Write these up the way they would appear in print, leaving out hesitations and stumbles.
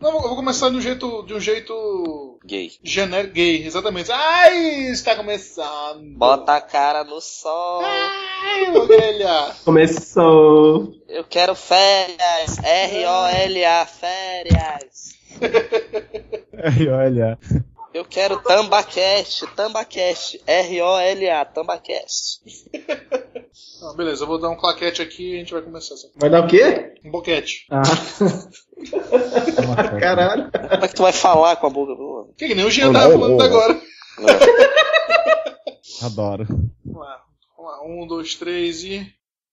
Não, eu vou começar de um jeito Gay. Genérico, gay, exatamente. Ai, está começando. Bota a cara no sol. Ai, orelha. Começou. Eu quero férias. R-O-L-A, férias. R-O-L-A. Eu quero Tambacast, R-O-L-A, Tambacast. Ah, beleza, eu vou dar um claquete aqui e a gente vai começar. Vai dar o quê? Um boquete. Ah. Caralho. Como é que tu vai falar com a boca? Que nem o Jean tava falando até agora. Adoro. Vamos lá. 1, 2, 3 e...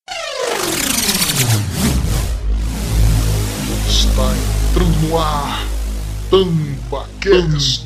Está entrando no ar Tambacast.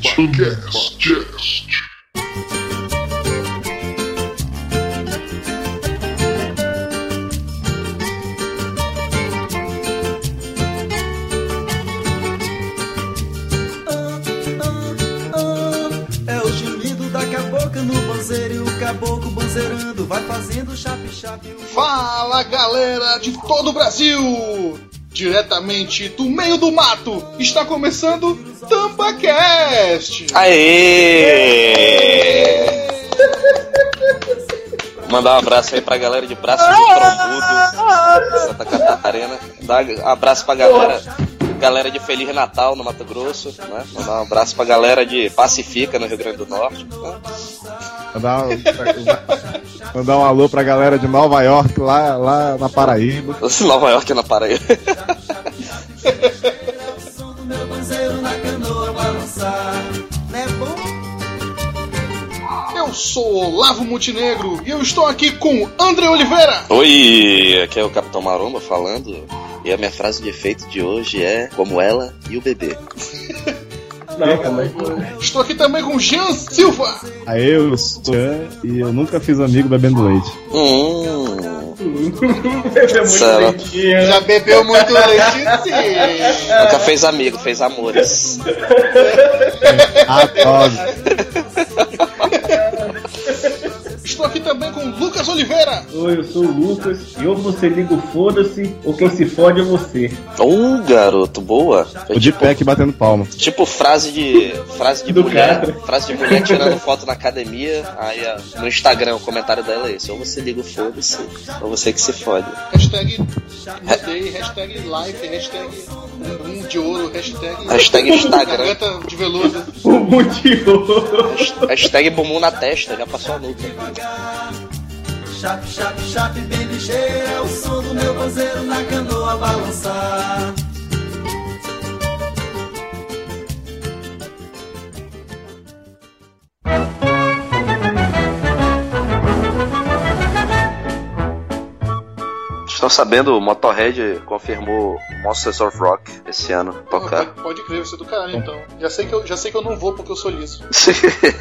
É o gemido da cabocla no banzeiro e o caboclo banzeirando vai fazendo chape-chape. Fala, galera de todo o Brasil! Diretamente do meio do mato, está começando Tambacast! Aê! Mandar um abraço aí pra galera de Braço do Trombudo, Santa Catarina. Dar um abraço pra galera de Feliz Natal no Mato Grosso, né? Mandar um abraço pra galera de Pacifica no Rio Grande do Norte, né? Mandar um alô pra galera de Nova York, lá na Paraíba. Nova York na Paraíba. Eu sou Olavo Montenegro e eu estou aqui com André Oliveira. Oi, aqui é o Capitão Maromba falando. E a minha frase de efeito de hoje é como ela e o bebê. Estou aqui também com Jean Silva. Aí eu sou Jean e eu nunca fiz amigo bebendo leite. Já bebeu muito leite, sim. Nunca fez amigo, fez amores. Adoro. Estou aqui também com Lucas Oliveira. Oi, eu sou o Lucas e ou você liga o foda-se ou quem se fode é você. Garoto, boa. O de pé aqui batendo palma. Tipo frase de mulher. Frase de mulher tirando foto na academia. Aí no Instagram o comentário dela é esse: ou você liga o foda-se, ou você que se fode. Hashtag mudei, hashtag life, hashtag bumbum de ouro, hashtag Instagram. Garganta de veludo. Bumbum de ouro. Hashtag bumbum na testa, já passou a nuca. Chape, chape, chape, bem ligeiro é o som do meu banzeiro na canoa balançar. Estão sabendo, o Motorhead confirmou Monsters of Rock esse ano tocar. Pode crer, vai ser do caralho então. Já sei que eu não vou porque eu sou liso. Se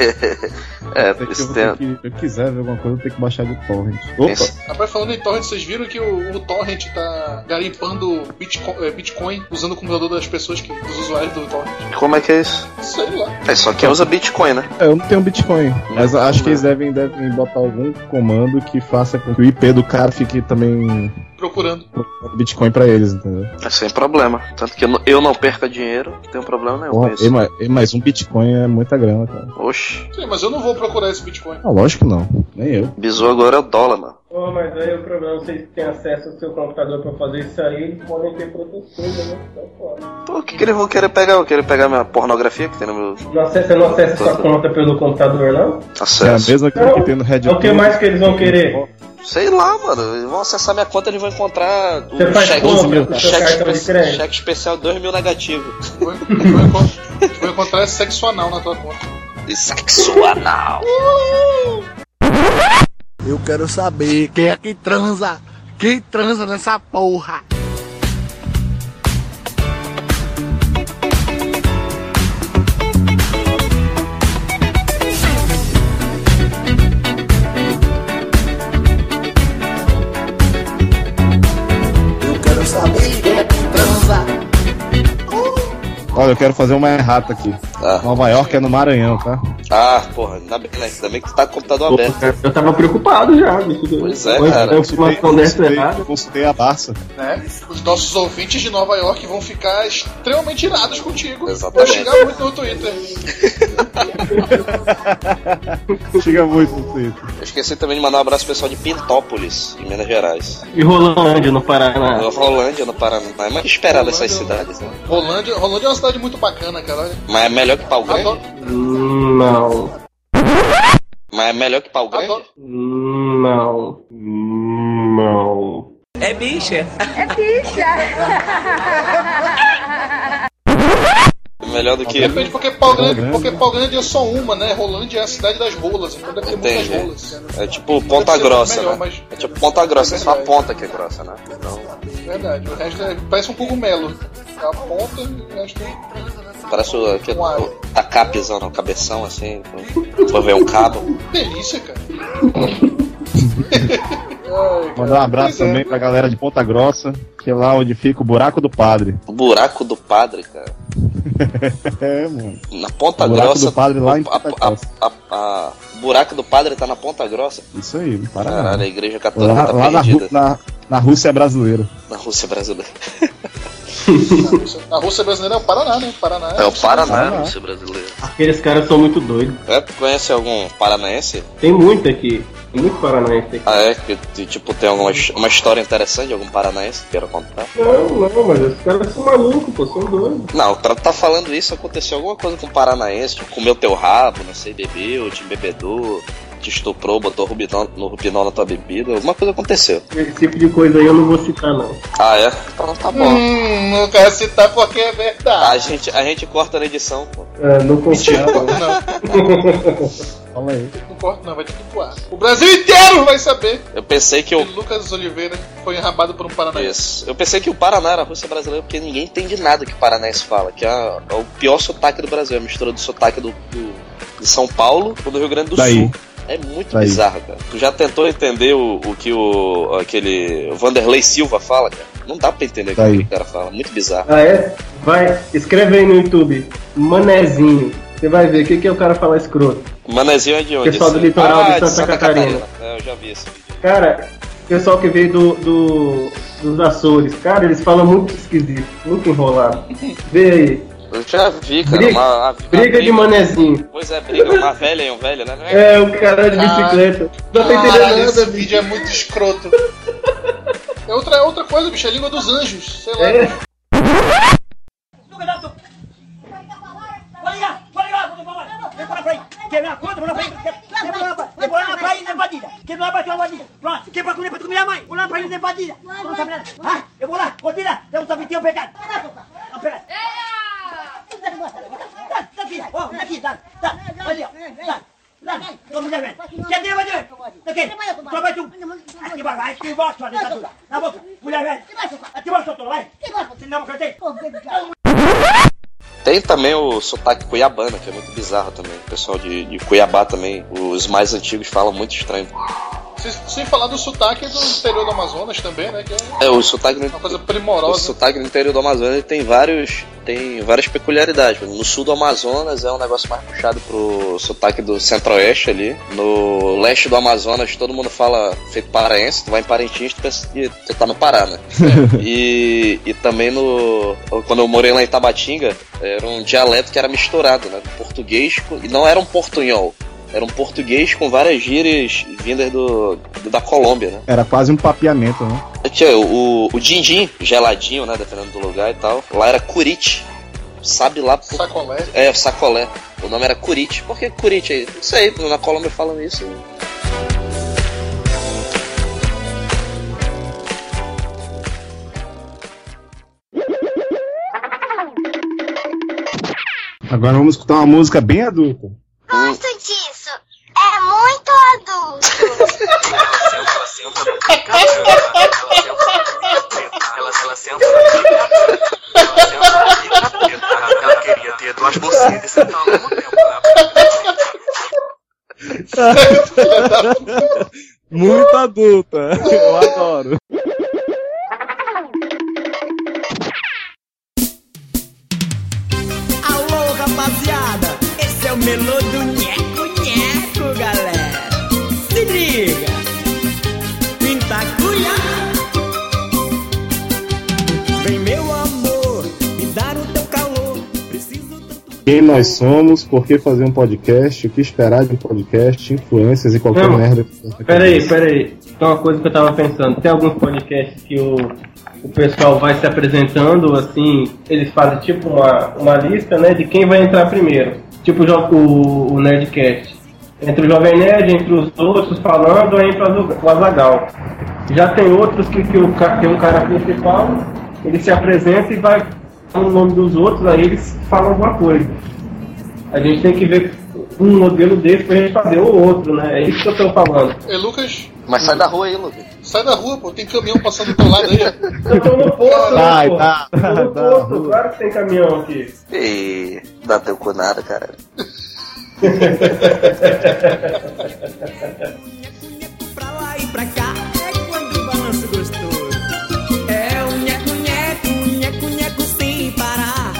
eu quiser ver alguma coisa, eu tenho que baixar de torrent. Opa! Rapaz, falando em torrent, vocês viram que o torrent tá garimpando Bitcoin usando o computador das pessoas, dos usuários do torrent. Como é que é isso? Sei lá. É só quem usa Bitcoin, né? Eu não tenho Bitcoin, mas acho que eles devem botar algum comando que faça com que o IP do cara fique também procurando Bitcoin pra eles, entendeu? É sem problema. Tanto que eu não perca dinheiro, não tenho problema nenhum com isso. Mas um Bitcoin é muita grana, cara. Oxi. Sim, mas eu não vou procurar esse Bitcoin. Ah, lógico que não. Nem eu. Bizu agora é o dólar, mano. Mas aí o problema, vocês têm acesso ao seu computador pra fazer isso aí, eles podem ter proteções, né? Pô, o que eles vão querer pegar? Eu quero pegar minha pornografia que tem no meu... Você não acessa sua conta pelo computador, não? Acesso. É a mesma que tem no Red. O que mais que eles vão querer? Sei lá, mano. Eles vão acessar minha conta e eles vão encontrar o cheque especial 2.000 negativo. Vou encontrar sexo anal na tua conta. Sexo anal. Eu quero saber quem é que transa. Quem transa nessa porra? Olha, eu quero fazer uma errata aqui. Nova York é no Maranhão, tá? Ah, porra, ainda bem, né? Ainda bem que tu tá com o computador aberto. Eu tava preocupado já, bicho. Pois é, cara. Eu consultei a Barça. Né? Os nossos ouvintes de Nova York vão ficar extremamente irados contigo. Exatamente. Vão xingar muito no Twitter. Chega muito no Twitter. Eu esqueci também de mandar um abraço pro pessoal de Pintópolis, em Minas Gerais. E Rolândia, no Paraná. Rolândia, no Paraná. É mais esperar dessas cidades, né? Rolândia é uma cidade muito bacana, cara. Mas é melhor que Pau Grande? Adoro. Não. Mas é melhor que Pau Grande? Adoro. Não. Não. É bicha. Melhor do que... Depende, porque Pau Grande é só uma, né? Rolândia é a cidade das rolas, então deve ter muitas rolas. É tipo Ponta Grossa, melhor, né? mas... É tipo Ponta Grossa, é só a ponta que é grossa, né? Então... Verdade, o resto parece um cogumelo. A ponta e o resto parece o tacapzão no cabeção, assim. Vou ver um cabo. delícia, cara. Mandar um abraço também pra galera de Ponta Grossa, que é lá onde fica o Buraco do Padre. O Buraco do Padre, cara. É, mano. Na Ponta o Buraco Grossa. do Padre lá em Ponta Grossa. O Buraco do Padre tá na Ponta Grossa. Isso aí, não para. Caralho, a igreja católica tá lá perdida. Na Rússia brasileira. Na Rússia brasileira. A Rússia brasileira é o Paraná, né? É o Paraná, a Rússia brasileira. Aqueles caras são muito doidos. Tu conhece algum paranaense? Tem muito aqui. Tem muito paranaense aqui. Ah, é? Que tipo, tem uma história interessante de algum paranaense que queira contar? Não, mas os caras são malucos, pô, são doidos. Não, pra tu tá falando isso, aconteceu alguma coisa com o paranaense, tipo, comeu teu rabo, não sei, bebeu, te embebedou, te estuprou, botou rubinol na tua bebida, alguma coisa aconteceu. Esse tipo de coisa aí eu não vou citar, não. Ah, é? Então tá bom. Não quero citar porque é verdade. A gente corta na edição, pô. Não confio. Não. Fala aí. Não corta, não, vai ter que voar. O Brasil inteiro vai saber. Eu pensei que o Lucas Oliveira foi enrabado por um paranaense. Isso. Eu pensei que o Paraná era a Rússia brasileira porque ninguém entende nada que o paranaense fala, que é o pior sotaque do Brasil, a mistura do sotaque de São Paulo com do Rio Grande do Sul. É muito bizarro, cara. Tu já tentou entender o que aquele Vanderlei Silva fala, cara? Não dá pra entender o que aquele cara fala. Muito bizarro. Ah, é? Vai, escreve aí no YouTube. Manezinho. Você vai ver o que o cara fala escroto. Manezinho é de onde? Pessoal do litoral de Santa Catarina. É, eu já vi esse vídeo. Cara, pessoal que veio dos Açores. Cara, eles falam muito esquisito. Muito enrolado. Vê aí. Eu já vi, cara. Briga de manezinho. Pois é, briga. Uma velha e um velho, né? É, o cara de bicicleta. Não tá entendendo nada. Esse vídeo é muito escroto. É outra coisa, bicho. É a língua dos anjos. Sei lá. Eu vou lá, tira, tem um sabitinho pegado. Não, pera. Aqui, dá. Ali, ó. Dá. Vamos ver. Quer ter, vai ver. Daqui. Trabalha tu. Aqui vai, sua dentadura. Na boca. Mulher velha. Aqui vai, seu tolo, vai. Senão eu cantei. Tem também o sotaque cuiabano, que é muito bizarro também. O pessoal de Cuiabá também, os mais antigos falam muito estranho. Sem falar do sotaque do interior do Amazonas também, né? Que o sotaque uma coisa primorosa. O sotaque do interior do Amazonas tem várias peculiaridades. No sul do Amazonas é um negócio mais puxado pro sotaque do centro-oeste ali. No leste do Amazonas todo mundo fala feito paraense. Tu vai em Parintins, tu pensa que tu tá no Pará, né? E também quando eu morei lá em Tabatinga, era um dialeto que era misturado, né? Português e não era um portunhol. Era um português com várias gírias vindas da Colômbia, né? Era quase um papeamento, né? O din-din, geladinho, né? Dependendo do lugar e tal. Lá era curite. Sabe lá... Sacolé? É, sacolé. O nome era curite. Por que curite aí? Não sei, na Colômbia falam isso. Agora vamos escutar uma música bem adulta. Gosto disso. É muito adulto. Ela senta ela queria ter duas bucetas e sentar ao mesmo tempo. Muito adulta. Eu adoro. Alô, rapaziada, esse é o melô do nheco-nheco, galera. Se liga, Pintacunha. Vem meu amor, me dar o teu calor. Preciso tanto. Quem nós somos, por que fazer um podcast, o que esperar de um podcast, influências e qualquer merda. Peraí. Tem uma coisa que eu tava pensando. Tem alguns podcasts que o pessoal vai se apresentando, assim, eles fazem tipo uma lista, né, de quem vai entrar primeiro. Tipo o Nerdcast. Entre o Jovem Nerd, entre os outros falando, aí entra o Azaghal. Já tem outros que tem um cara principal, ele se apresenta e vai no nome dos outros, aí eles falam alguma coisa. A gente tem que ver um modelo desse pra gente fazer o outro, né? É isso que eu tô falando. Ei, Lucas? Mas sai da rua aí, Lucas. Sai da rua, pô. Tem caminhão passando do teu lado aí, ó. Eu tô no posto, Vai, pô. tá. Tô no posto, claro que tem caminhão aqui. E dá teu cu nada, cara. Pra lá e pra cá, é quando o balanço gostoso. É o nheco-nheco sem parar.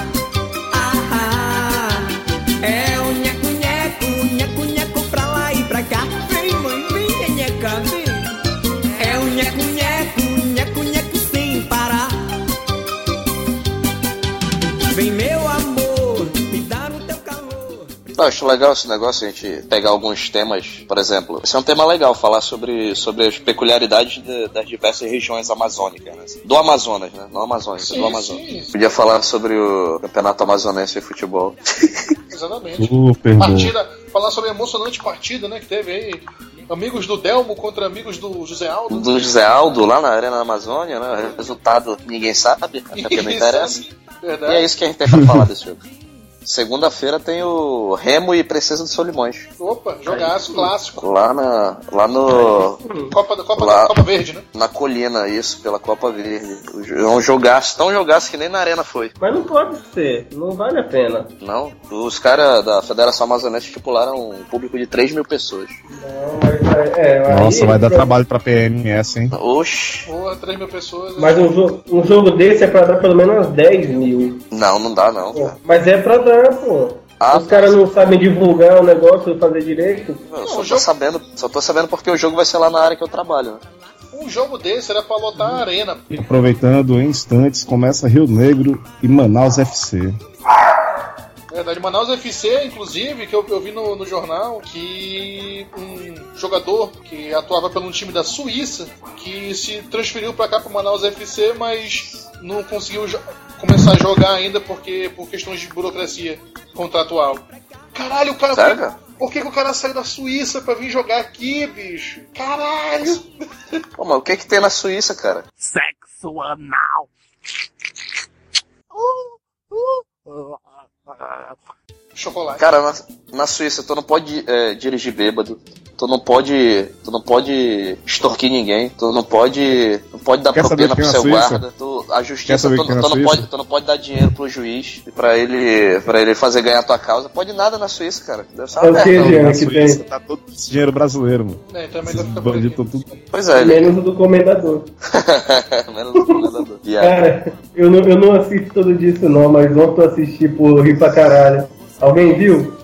É o nheco-nheco pra lá e pra cá. Vem, mãe, vem, nheca, vem. É o nheco-nheco sem parar. Vem, meu amor, me dar o teu calor. Eu acho legal esse negócio, a gente pegar alguns temas, por exemplo. Esse é um tema legal, falar sobre as peculiaridades das diversas regiões amazônicas, né? Do Amazonas, né? Não Amazônia, do Amazonas. Sim. Podia falar sobre o Campeonato Amazonense de Futebol. Exatamente. Super Partida, falar sobre a emocionante partida, né, que teve aí. Amigos do Delmo contra amigos do José Aldo. Do José Aldo, lá na Arena da Amazônia, né? O resultado ninguém sabe, até porque não interessa. Verdade. E é isso que a gente tem pra falar desse jogo. Segunda-feira tem o Remo e Princesa de Solimões. Opa, jogaço clássico. Lá no... Copa Verde, né? Na colina, isso, pela Copa Verde. É um jogaço, tão jogaço que nem na arena foi. Mas não pode ser, não vale a pena. Não, os caras da Federação Amazonense estipularam um público de 3 mil pessoas. Não, mas nossa, vai dar trabalho pra PMS, hein? Oxi. Porra, 3 mil pessoas. Mas um jogo desse é pra dar pelo menos 10 mil. Não dá não. Pô, mas é pra dar, pô. Os caras não sabem divulgar o negócio, fazer direito. Eu só tô sabendo porque o jogo vai ser lá na área que eu trabalho, né? Um jogo desse era pra lotar a arena. Aproveitando, em instantes, começa Rio Negro e Manaus FC. Verdade, Manaus FC, inclusive, que eu vi no jornal, que um jogador que atuava pelo time da Suíça, que se transferiu pra cá pro Manaus FC, mas não conseguiu começar a jogar ainda por questões de burocracia contratual. Caralho, o cara... Sério? Por que o cara saiu da Suíça pra vir jogar aqui, bicho? Caralho! Pô, mas o que tem na Suíça, cara? Sexo anal. Chocolate. Cara, na Suíça tu não pode dirigir bêbado, tu não pode extorquir ninguém, tu não pode dar propina pro seu guarda, a justiça, tu não pode dar dinheiro pro juiz pra ele fazer ganhar tua causa, pode nada na Suíça, cara. Deve ser uma merda. Na Suíça tá todo esse dinheiro brasileiro, mano. Então é melhor ficar bandidos tudo. Pois é. Menos o do comendador. Menos do comendador. Cara, eu não assisto tudo disso não, mas ontem eu assisti por rir pra caralho. Alguém viu?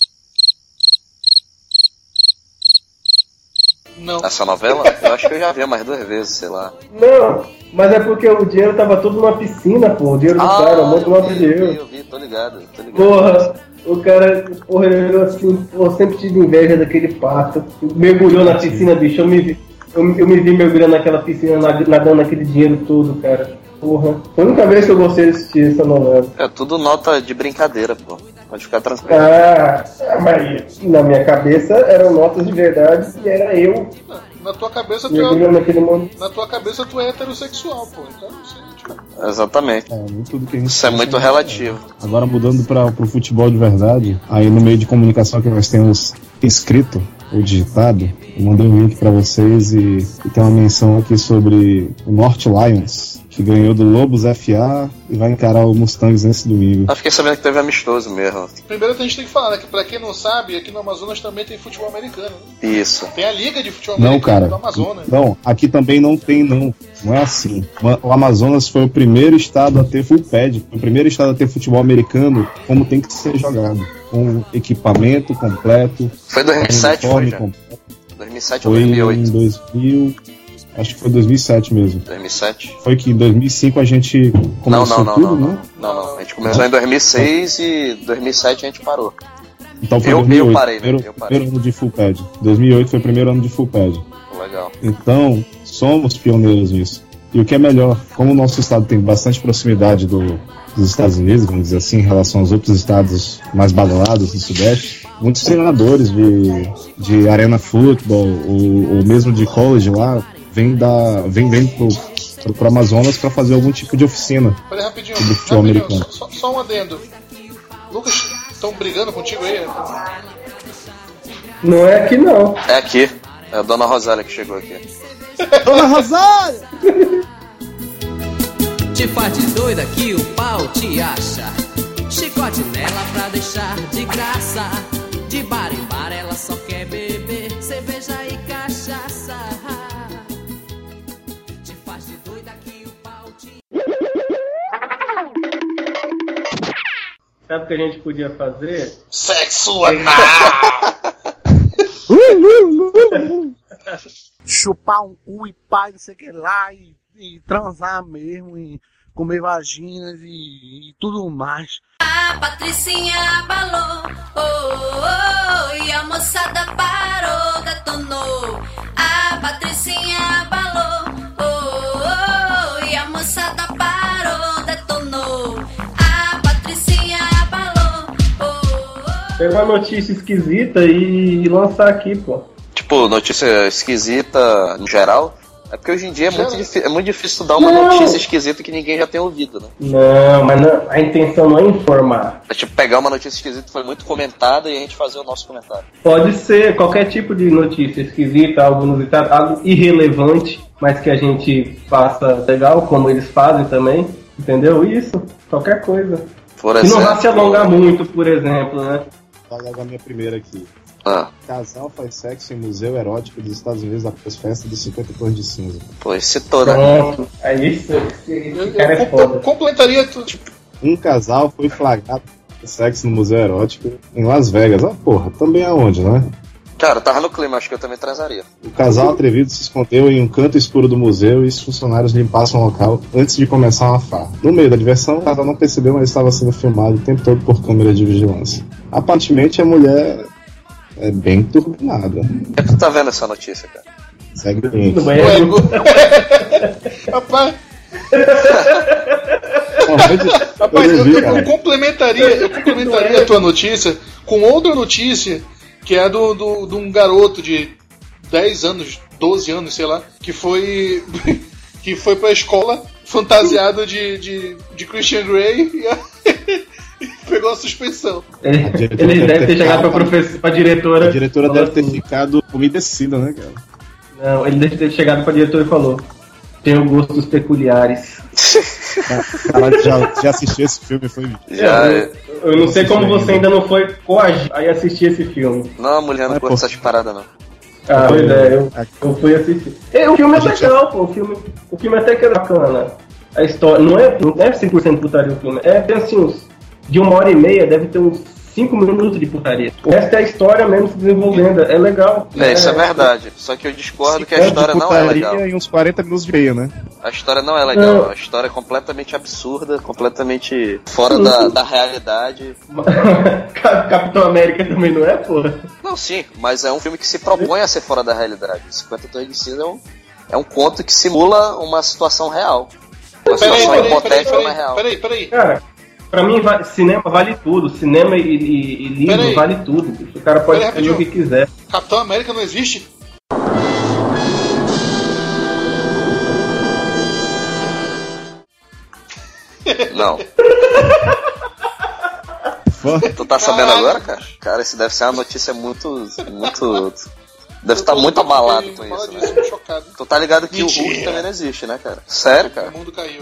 Não. Essa novela? Eu acho que eu já vi mais 2 vezes, sei lá. Não, mas é porque o dinheiro tava todo numa piscina, pô. O dinheiro do cara, um monte de nome de dinheiro. Eu vi, tô ligado. Porra, o cara, ele olhou assim, pô, sempre tive inveja daquele pato. Mergulhou na piscina, bicho. Eu me vi mergulhando naquela piscina, nadando naquele dinheiro todo, cara. Porra, foi a única vez que eu gostei de assistir essa novela. É tudo nota de brincadeira, pô. Pode ficar tranquilo. Mas na minha cabeça eram notas de verdade e era eu. Na tua cabeça tu é heterossexual, pô. Então, exatamente. Isso é muito relativo. Agora mudando pro futebol de verdade, aí no meio de comunicação que nós temos escrito, o digitado, eu mandei um link pra vocês e tem uma menção aqui sobre o North Lions, que ganhou do Lobos FA e vai encarar o Mustangs nesse domingo. Eu fiquei sabendo que teve amistoso mesmo. Primeiro a gente tem que falar, né, que pra quem não sabe, aqui no Amazonas também tem futebol americano. Né? Isso. Tem a Liga de Futebol Não, Americano cara, do Amazonas. não, aqui também não tem, não. Não é assim. O Amazonas foi o primeiro estado a ter full pad, o primeiro estado a ter futebol americano como tem que ser jogado. Com equipamento completo. Foi 2007, foi já? 2007 ou 2008? Em 2000, acho que foi 2007 mesmo. 2007? Foi que em 2005 a gente começou né? Não. A gente começou em 2006 e 2007 a gente parou. Então foi eu 2008, parei, né? primeiro ano de full pad. 2008 foi o primeiro ano de full pad. Legal. Então, somos pioneiros nisso. E o que é melhor, como o nosso estado tem bastante proximidade dos Estados Unidos, vamos dizer assim, em relação aos outros estados mais badalados do Sudeste, muitos treinadores de arena futebol ou mesmo de college lá vem pro Amazonas para fazer algum tipo de oficina. Peraí, rapidinho, sobre futebol americano. Só um adendo. Lucas, estão brigando contigo aí? Não é aqui não. É aqui. É a Dona Rosália que chegou aqui. Dona Rosália! Te faz de doida que o pau te acha. Chicote nela pra deixar de graça. De bar em bar ela só quer beber cerveja e cachaça. Te faz de doida que o pau te... Sabe o que a gente podia fazer? Sexo anal! Chupar um cu e pá, não sei o que lá, e transar mesmo, e comer vaginas e tudo mais. A Patricinha abalou, oh, oh, oh, e a moçada parou, detonou. A Patricinha abalou, oh, oh, oh, e a moçada parou, detonou. A Patricinha abalou, oh, oh. Pegar uma notícia esquisita e lançar aqui, pô. Tipo, notícia esquisita em geral? É porque hoje em dia é muito difícil dar uma notícia esquisita que ninguém já tem ouvido, né? Não, mas a intenção não é informar. É tipo pegar uma notícia esquisita que foi muito comentada e a gente fazer o nosso comentário. Pode ser qualquer tipo de notícia esquisita, algo inusitado, algo irrelevante, mas que a gente faça legal, como eles fazem também, entendeu? Isso, qualquer coisa. Por exemplo, e não vai se alongar muito, por exemplo, né? Vou logo a minha primeira aqui. Ah. Casal faz sexo em museu erótico dos Estados Unidos após festa dos 50 tons de cinza. Pois citou, né? Pronto, é isso. Esse cara é foda. Complementaria tudo. Tipo... Um casal foi flagrado com sexo no museu erótico em Las Vegas. Ah, porra, também aonde, né? Cara, tava no clima, acho que eu também transaria. O casal atrevido se escondeu em um canto escuro do museu e os funcionários limpassem o local antes de começar uma farra. No meio da diversão, o casal não percebeu, mas estava sendo filmado o tempo todo por câmera de vigilância. Aparentemente, a mulher é bem turbinada. É que tu tá vendo essa notícia, cara? Segue o link. Rapaz... Rapaz, eu complementaria a tua notícia com outra notícia que é de um garoto de 10 anos, 12 anos, sei lá, que foi pra escola fantasiado de Christian Grey e pegou a suspensão. Ele deve ter chegado pra diretora. A diretora deve ter ficado umedecida, né, cara? Não, ele deve ter chegado pra diretora e falou: tenho gostos peculiares. Caralho, já assisti esse filme, foi? Eu não sei como você ainda não foi coagido a assistir esse filme. Não, a mulher não curte essas paradas, não. Ah, pois é, eu fui assistir. O filme é legal, pô. O filme até que é bacana. A história não é 100% putaria o filme. Tem assim, de 1h30 deve ter uns 5 minutos de putaria. O resto é a história mesmo se desenvolvendo. É legal. Isso é verdade. Só que eu discordo que a história não é legal. E uns 40 minutos de meia, né? A história não é legal. A história é completamente absurda, completamente fora da realidade. Capitão América também não é, porra? Não, sim, mas é um filme que se propõe a ser fora da realidade. 50 Tons de Cinza é um conto que simula uma situação real. Uma situação hipotética, mas real. Peraí. Cara, pra mim, cinema vale tudo. Cinema e livro vale tudo. O cara pode escolher o que quiser. Capitão América não existe? Não. Tu tá sabendo agora, cara? Cara, isso deve ser uma notícia muito Deve estar muito abalado com fala isso, disso, né? tô chocado. Tu tá ligado que Mentira. o Hulk também não existe, né, cara? Sério, cara? O mundo caiu.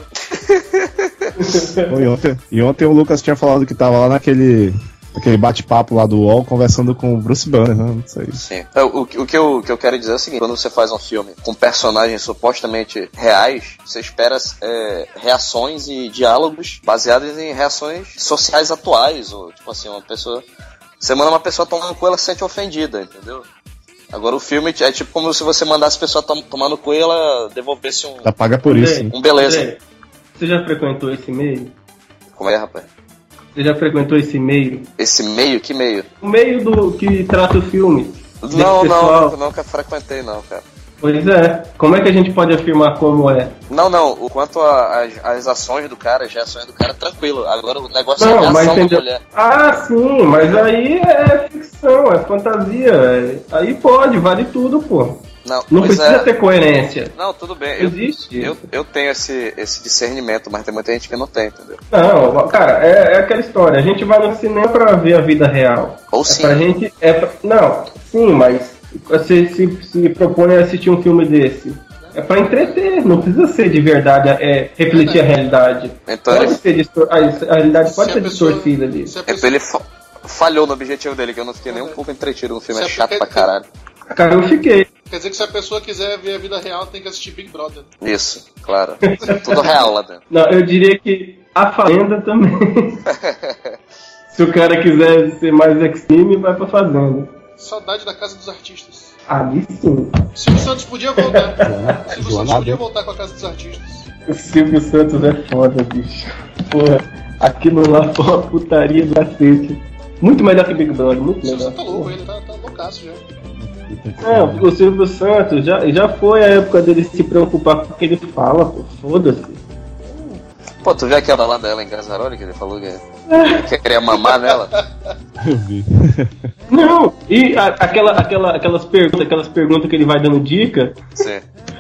E ontem o Lucas tinha falado que tava lá naquele bate-papo lá do UOL conversando com o Bruce Banner, né? Não sei. Sim. O que eu quero dizer é o seguinte: quando você faz um filme com personagens supostamente reais, você espera reações e diálogos baseados em reações sociais atuais. Ou, tipo assim, uma pessoa. Você manda uma pessoa tomar no cu, ela se sente ofendida, entendeu? Agora o filme é tipo como se você mandasse a pessoa tomar no cu e ela devolvesse um. Tá paga por isso. Hein? Um beleza. André, você já frequentou esse meio? Como é, rapaz? Você já frequentou esse meio? Esse meio? Que meio? O meio do que trata o filme. Não, nunca frequentei não, cara. Pois é. Como é que a gente pode afirmar como é? Não. O quanto às ações do cara, as reações do cara, tranquilo. Agora o negócio é a Não, mas reação da entendeu? mulher. Ah, sim, mas aí é ficção, é fantasia. Aí pode, vale tudo, pô. Não precisa ter coerência. Não, tudo bem. Existe. Eu tenho esse discernimento, mas tem muita gente que não tem, entendeu? Não, cara, é aquela história. A gente vai no cinema pra ver a vida real. Ou sim. Pra gente. Não, sim, mas você se propõe a assistir um filme desse. É pra entreter, não precisa ser de verdade, refletir a realidade. Então pode ser a realidade pode ser distorcida ali. Então ele falhou no objetivo dele, que eu não fiquei nem um pouco entretido no filme, é chato pra caralho. Cara, eu fiquei. Quer dizer que se a pessoa quiser ver a vida real, tem que assistir Big Brother. Isso, claro. Tudo real lá dentro. Não, eu diria que A Fazenda também. Se o cara quiser ser mais extreme, vai pra Fazenda. Saudade da Casa dos Artistas. Ali sim. Silvio Santos podia voltar. Silvio Santos podia voltar com a Casa dos Artistas. O Silvio Santos é foda, bicho. Porra, aquilo lá foi uma putaria do cacete. Muito melhor que Big Brother, muito melhor. Você tá louco, ele tá loucaço já. Não, o Silvio Santos já foi a época dele se preocupar com o que ele fala, pô. Foda-se. Pô, tu viu aquela lá dela em Gazzaroli, que ele falou que queria mamar nela? Eu vi. Não, e aquelas perguntas que ele vai dando dica. Sim.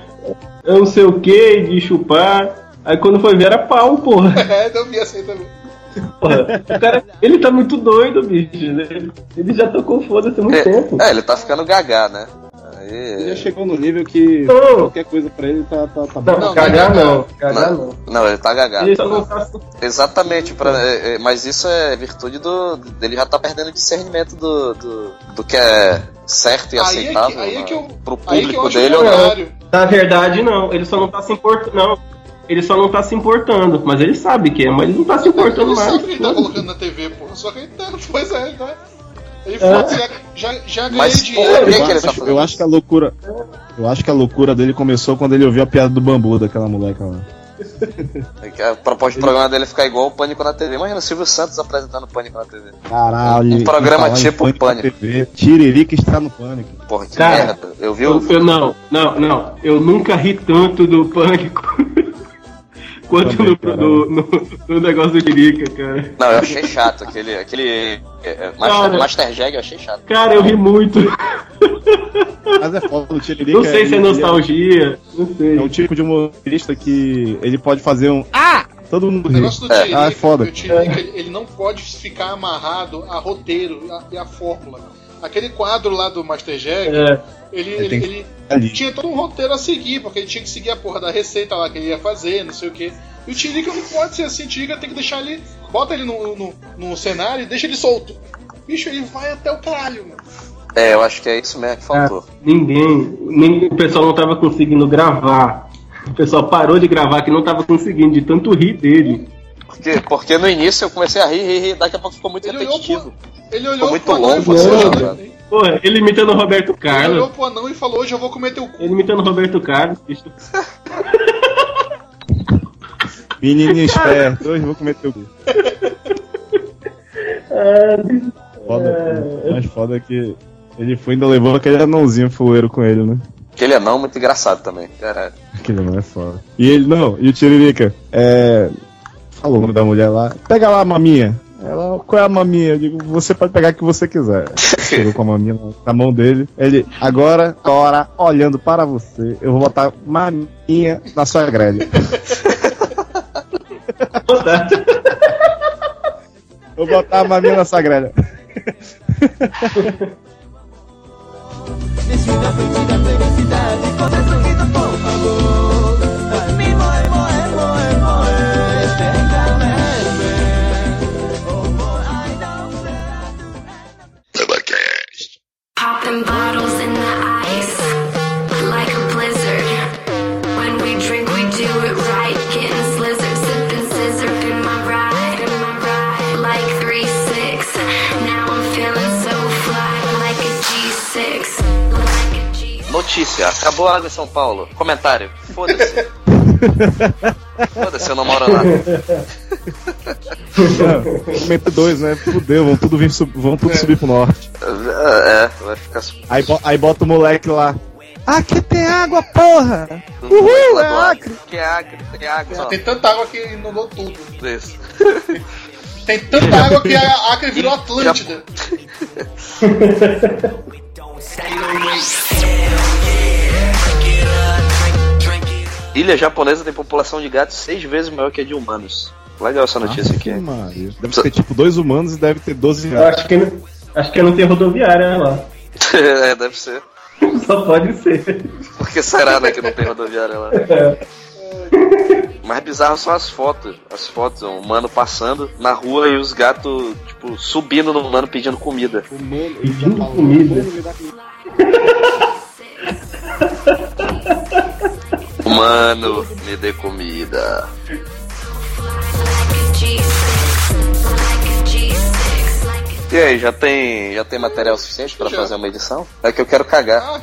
Eu não sei o que, de chupar. Aí quando foi ver era pau, porra. Eu vi assim também. Porra, o cara, ele tá muito doido, bicho. Ele já tocou foda-se há muito tempo. Ele tá ficando gaga, né? Aí... Ele já chegou no nível que qualquer coisa pra ele tá bom. Não, gagar não. Não, ele tá gagado. Ele só não tá... Exatamente, mas isso é virtude dele já tá perdendo o discernimento do que é certo e aceitável pro público dele ou não. Na verdade, não. Ele só não tá se importando. Não. Ele só não tá se importando, mas ele sabe que é, mas ele não tá se importando mais. Ele sabe que ele tá colocando na TV, porra. Só que ele tá, pois é, né? Ele foda-se, já ganhei dinheiro. Eu acho que a loucura dele começou quando ele ouviu a piada do bambu daquela moleca lá. A proposta do programa dele é ficar igual o Pânico na TV. Imagina o Silvio Santos apresentando Pânico na TV. Caralho. Um programa tipo Pânico. Tiririca está no Pânico. Porra, que merda. Eu vi Não. Eu nunca ri tanto do Pânico quanto no negócio do Tiririca, cara. Não, eu achei chato. Aquele Master Jag eu achei chato. Cara, eu ri muito. Mas é foda, o Tiririca. Não sei se é nostalgia. Não sei. É um tipo de humorista que ele pode fazer um. Todo mundo ri. O negócio do Tiririca, é foda. O Tiririca, ele não pode ficar amarrado a roteiro e a fórmula. Aquele quadro lá do Master Jag, ele tinha todo um roteiro a seguir, porque ele tinha que seguir a porra da receita lá que ele ia fazer, não sei o que. E o Tiririca não pode ser assim, o Tiririca tem que deixar ele. Bota ele no cenário e deixa ele solto. Bicho, ele vai até o caralho, mano. Eu acho que é isso mesmo que faltou. Nem o pessoal não tava conseguindo gravar. O pessoal parou de gravar que não tava conseguindo, de tanto rir dele. Porque no início eu comecei a rir, daqui a pouco ficou muito repetitivo. Ele olhou muito pro anão longo, e falou... Porra, ele imitando o Roberto Carlos. Ele olhou pro anão e falou, hoje eu vou comer teu cu. Ele imitando o Roberto Carlos, bicho. Menino esperto, hoje eu vou comer teu cu. Mais foda que ele foi ainda levando aquele anãozinho fuleiro com ele, né? Aquele anão muito engraçado também, caralho. Aquele anão é foda. E o Tiririca, falou o nome da mulher lá, pega lá a maminha. Ela, qual é a maminha? Eu digo, você pode pegar o que você quiser. Chegou com a maminha na mão dele. Ele, agora, olhando para você, eu vou botar maminha na sua grelha. Vou botar a maminha na sua grelha. Desfruta, felicidade, felicidade, com esse sorriso, por favor. Me moe, moe, moe, moe, eternamente. Oh boy, I don't Bubacast. Popping bottles in the ice, like a blizzard. When we drink, we do it right. Getting slizzard, sipping scissor in my ride, like 3-6. Now I'm feeling so fly, like a G6. Notícia, acabou a água em São Paulo. Comentário, foda-se. Foda-se, eu não moro lá. Momento 2, né? Fudeu, vão tudo subir pro norte. Vai ficar. Aí bota o moleque lá. Aqui tem água, porra! Uhul, é Acre! Que é Acre, tem água. Tem tanta água que inundou tudo. Isso. Tem tanta água que a Acre virou Atlântida. Ilha japonesa tem população de gatos 6 vezes maior que a de humanos. Legal essa notícia aqui. Deve ter tipo 2 humanos e deve ter 12 gatos. Acho que não tem rodoviária lá. Deve ser. Só pode ser. Por que será, né, que não tem rodoviária lá? O mais bizarro são as fotos. As fotos, um humano passando na rua e os gatos, tipo, subindo no humano pedindo comida. Pedindo comida? Humano, me dê comida. E aí, já tem material suficiente pra fazer uma edição? É que eu quero cagar.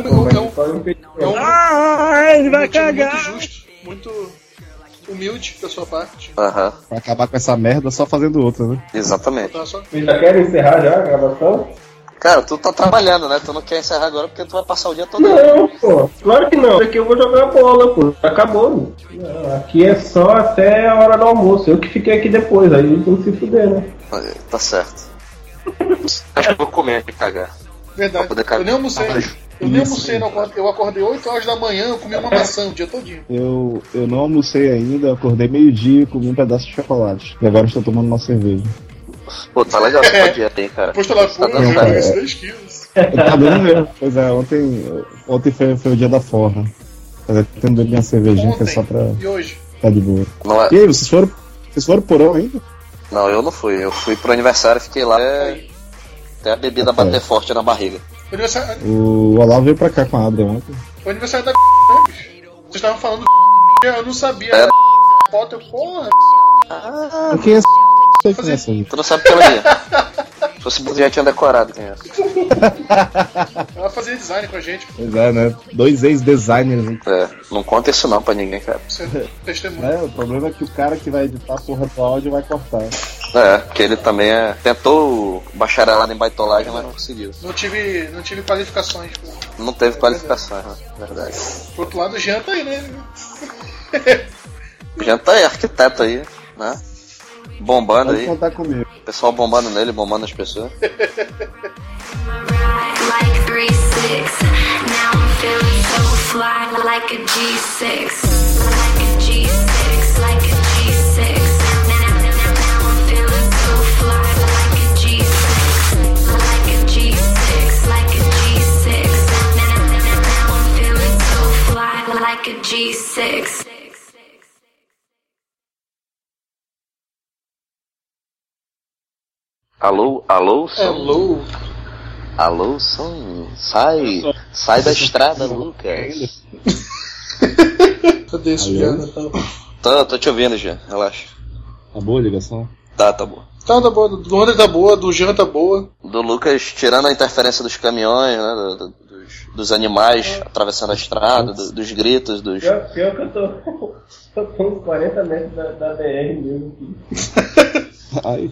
Ele vai cagar! Muito justo, muito humilde da sua parte. Aham. Vai acabar com essa merda só fazendo outra, né? Exatamente. Vocês já querem encerrar já a gravação? Cara, tu tá trabalhando, né? Tu não quer encerrar agora porque tu vai passar o dia todo. Não, pô. Claro que não. Aqui eu vou jogar bola, pô. Acabou. Aqui é só até a hora do almoço. Eu que fiquei aqui depois. Aí tem que se fuder, né? Tá certo. Acho que eu vou comer aqui, cagar. Verdade. Eu nem almocei. Eu acordei 8 horas da manhã, eu comi uma maçã o dia todinho. Eu não almocei ainda, acordei meio-dia e comi um pedaço de chocolate. E agora estou tomando uma cerveja. Pô, tá legal essa dieta, hein, cara. Depois tu lá foi, eu já ganhei 3 quilos. Tá dando mesmo. Pois é, ontem foi o dia da forra. Mas eu tendo beber uma cervejinha que é só pra e hoje? Ficar de boa. É... E aí, vocês foram porão ainda? Não, eu não fui. Eu fui pro aniversário, fiquei lá até a bebida bater forte na barriga. O Olavo veio pra cá com a Adria ontem. O aniversário da né, bicho? Vocês estavam falando eu não sabia. Foto, porra. Quem é Tu não sabe que ela ia. Se fosse você já tinha decorado quem é. Ela fazia design com a gente. Pois é, né? 2 ex-designers. Né? Não conta isso não pra ninguém, cara. Testemunho. O problema é que o cara que vai editar a porra do áudio vai cortar. Porque ele também tentou bacharelado em baitolagem, mas não conseguiu. Não tive qualificações. Pô. Não teve qualificações, né? Verdade. Por outro lado, o Jean tá aí, né? O Jean tá aí, arquiteto aí, né? Bombando aí. Contar comigo. Pessoal bombando nele, bombando as pessoas. Alô, som. Alô, som. Sai da estrada, Lucas. Cadê esse Jean? Tô te ouvindo, Jean, relaxa. Tá boa a ligação? Tá boa. Tá boa, do André tá boa, do Jean tá boa. Do Lucas, tirando a interferência dos caminhões, né, dos animais atravessando a estrada, dos gritos, dos... Pior que eu tô com uns 40 metros da BR mesmo aqui. Ai...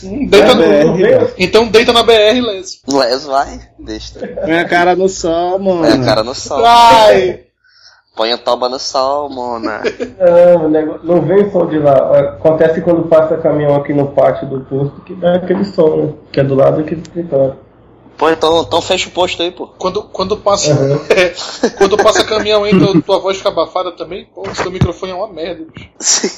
Então deita na BR, Les. Les, vai, deixa. Põe a cara no sol, mano. Põe a cara no sol. Vai! Põe a toba no sol, mona. Não vem som de lá. Acontece quando passa caminhão aqui no pátio do posto que dá aquele som, né? Que é do lado aqui do escritório. Pô, então fecha o posto aí, pô. Quando passa quando passa caminhão aí, tua voz fica abafada também? Pô, seu microfone é uma merda, bicho.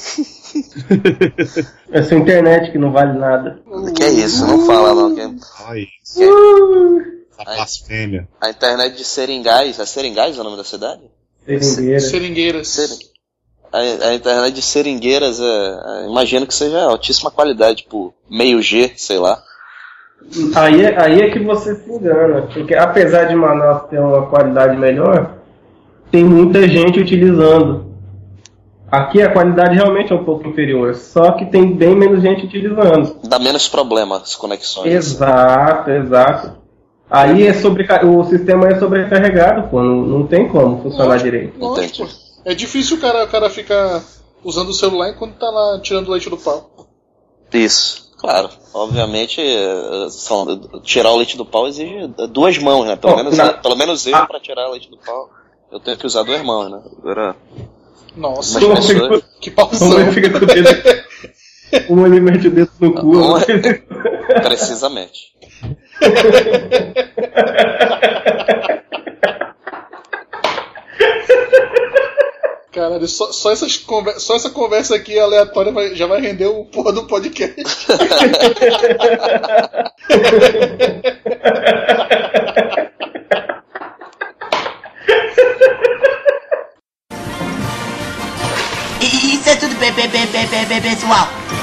É sua internet que não vale nada. Que é isso? Não fala não. A blasfêmia. A internet de Seringais. É Seringais o nome da cidade? Seringueiras. A internet de Seringueiras imagino que seja altíssima qualidade, tipo meio G, sei lá. Aí é que você se engana, porque apesar de Manaus ter uma qualidade melhor, tem muita gente utilizando. Aqui a qualidade realmente é um pouco inferior, só que tem bem menos gente utilizando. Dá menos problema as conexões. Exato. Aí o sistema é sobrecarregado, pô, não tem como funcionar direito. Lógico. É difícil o cara ficar usando o celular enquanto tá lá tirando leite do pau. Isso, claro. Obviamente, tirar o leite do pau exige 2 mãos, né? Pelo menos eu, pra tirar o leite do pau, eu tenho que usar 2 mãos, né? Agora... Nossa, que pauzão. Um ele mete o dedo no cu. Precisamente. Caralho, só essa conversa aqui aleatória já vai render o porra do podcast. Isso é tudo, pessoal.